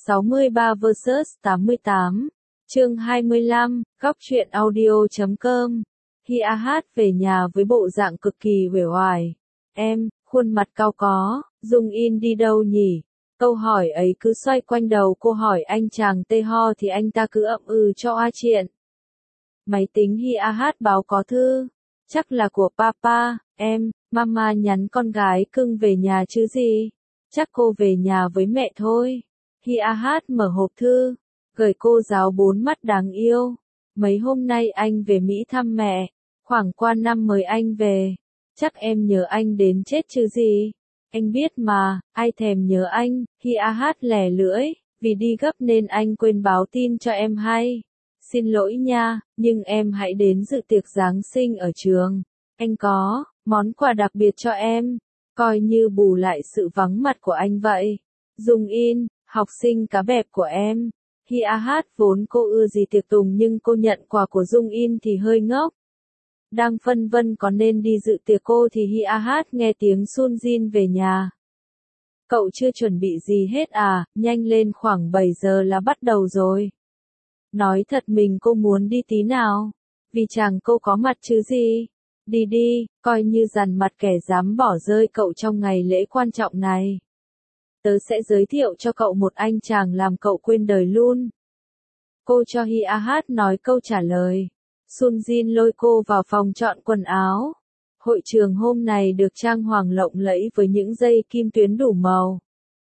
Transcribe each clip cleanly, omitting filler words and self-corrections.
63 vs 88. Chương 25, góc truyện audio.com. Hia Hát về nhà với bộ dạng cực kỳ uể oải. Em, khuôn mặt cao có, Dung In đi đâu nhỉ? Câu hỏi ấy cứ xoay quanh đầu cô, hỏi anh chàng tê ho thì anh ta cứ ậm ừ cho a chuyện. Máy tính Hia Hát báo có thư. Chắc là của papa, em, mama nhắn con gái cưng về nhà chứ gì. Chắc cô về nhà với mẹ thôi. Hia Hát mở hộp thư, gửi cô giáo bốn mắt đáng yêu. Mấy hôm nay anh về Mỹ thăm mẹ, khoảng qua năm mới anh về. Chắc em nhớ anh đến chết chứ gì. Anh biết mà, ai thèm nhớ anh. Hia Hát lè lưỡi, vì đi gấp nên anh quên báo tin cho em hay. Xin lỗi nha, nhưng em hãy đến dự tiệc Giáng sinh ở trường. Anh có món quà đặc biệt cho em, coi như bù lại sự vắng mặt của anh vậy. Dung In, học sinh cá bẹp của em. Hia Hát vốn cô ưa gì tiệc tùng, nhưng cô nhận quà của Dung In thì hơi ngốc. Đang phân vân có nên đi dự tiệc cô thì Hia Hát nghe tiếng Sun Jin về nhà. Cậu chưa chuẩn bị gì hết à? Nhanh lên, khoảng 7 giờ là bắt đầu rồi. Nói thật mình cô muốn đi tí nào. Vì chàng cô có mặt chứ gì. Đi đi, coi như dằn mặt kẻ dám bỏ rơi cậu trong ngày lễ quan trọng này. Tớ sẽ giới thiệu cho cậu một anh chàng làm cậu quên đời luôn. Cô cho Hia Hát nói câu trả lời. Sun Jin lôi cô vào phòng chọn quần áo. Hội trường hôm này được trang hoàng lộng lẫy với những dây kim tuyến đủ màu.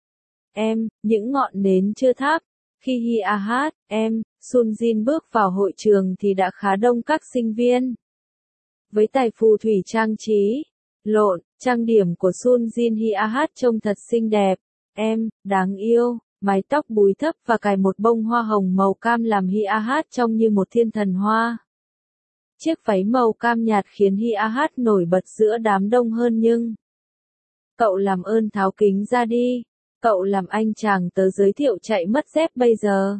Em, những ngọn nến chưa thắp. Khi Hia Hát, em, Sun Jin bước vào hội trường thì đã khá đông các sinh viên. Với tài phù thủy trang trí, trang điểm của Sun Jin, Hia Hát trông thật xinh đẹp. Em, đáng yêu, mái tóc búi thấp và cài một bông hoa hồng màu cam làm Hia Hát trông như một thiên thần hoa. Chiếc váy màu cam nhạt khiến Hia Hát nổi bật giữa đám đông hơn nhưng... Cậu làm ơn tháo kính ra đi. Cậu làm anh chàng tớ giới thiệu chạy mất dép bây giờ.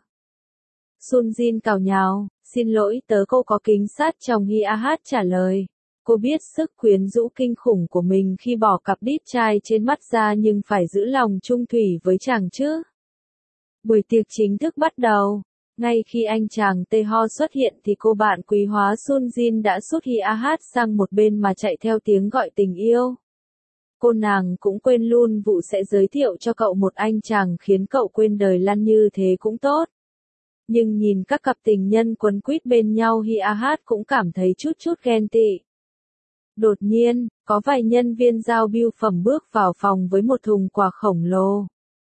Sun Jin cào nhào, xin lỗi tớ cô có kính sát chồng. Hia Hát trả lời. Cô biết sức quyến rũ kinh khủng của mình khi bỏ cặp đít trai trên mắt ra, nhưng phải giữ lòng trung thủy với chàng chứ. Buổi tiệc chính thức bắt đầu. Ngay khi anh chàng tê ho xuất hiện thì cô bạn quý hóa Sun Jin đã sút Hia Hát sang một bên mà chạy theo tiếng gọi tình yêu. Cô nàng cũng quên luôn vụ sẽ giới thiệu cho cậu một anh chàng khiến cậu quên đời lăn như thế cũng tốt. Nhưng nhìn các cặp tình nhân quấn quýt bên nhau, Hia Hát cũng cảm thấy chút ghen tị. Đột nhiên, có vài nhân viên giao bưu phẩm bước vào phòng với một thùng quà khổng lồ.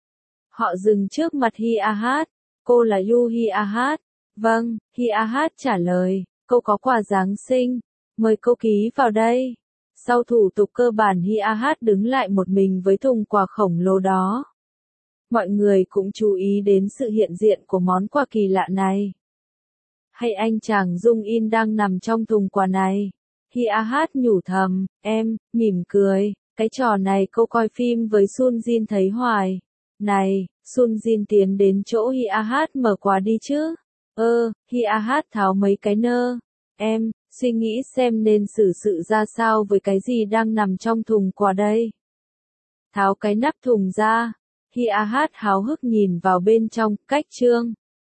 Họ dừng trước mặt Hia Hát. Cô là Yu Hia Hát. Vâng, Hia Hát trả lời. Cô có quà Giáng sinh. Mời cô ký vào đây. Sau thủ tục cơ bản, Hia Hát đứng lại một mình với thùng quà khổng lồ đó. Mọi người cũng chú ý đến sự hiện diện của món quà kỳ lạ này. Hay anh chàng Dung In đang nằm trong thùng quà này. Hia Hát nhủ thầm, em, mỉm cười. Cái trò này cô coi phim với Sun Jin thấy hoài. Này, Sun Jin tiến đến chỗ Hia Hát, mở quà đi chứ. Hia Hát tháo mấy cái nơ. Em, suy nghĩ xem nên xử sự ra sao với cái gì đang nằm trong thùng quà đây. Tháo cái nắp thùng ra. Hia Hát háo hức nhìn vào bên trong. Cách chương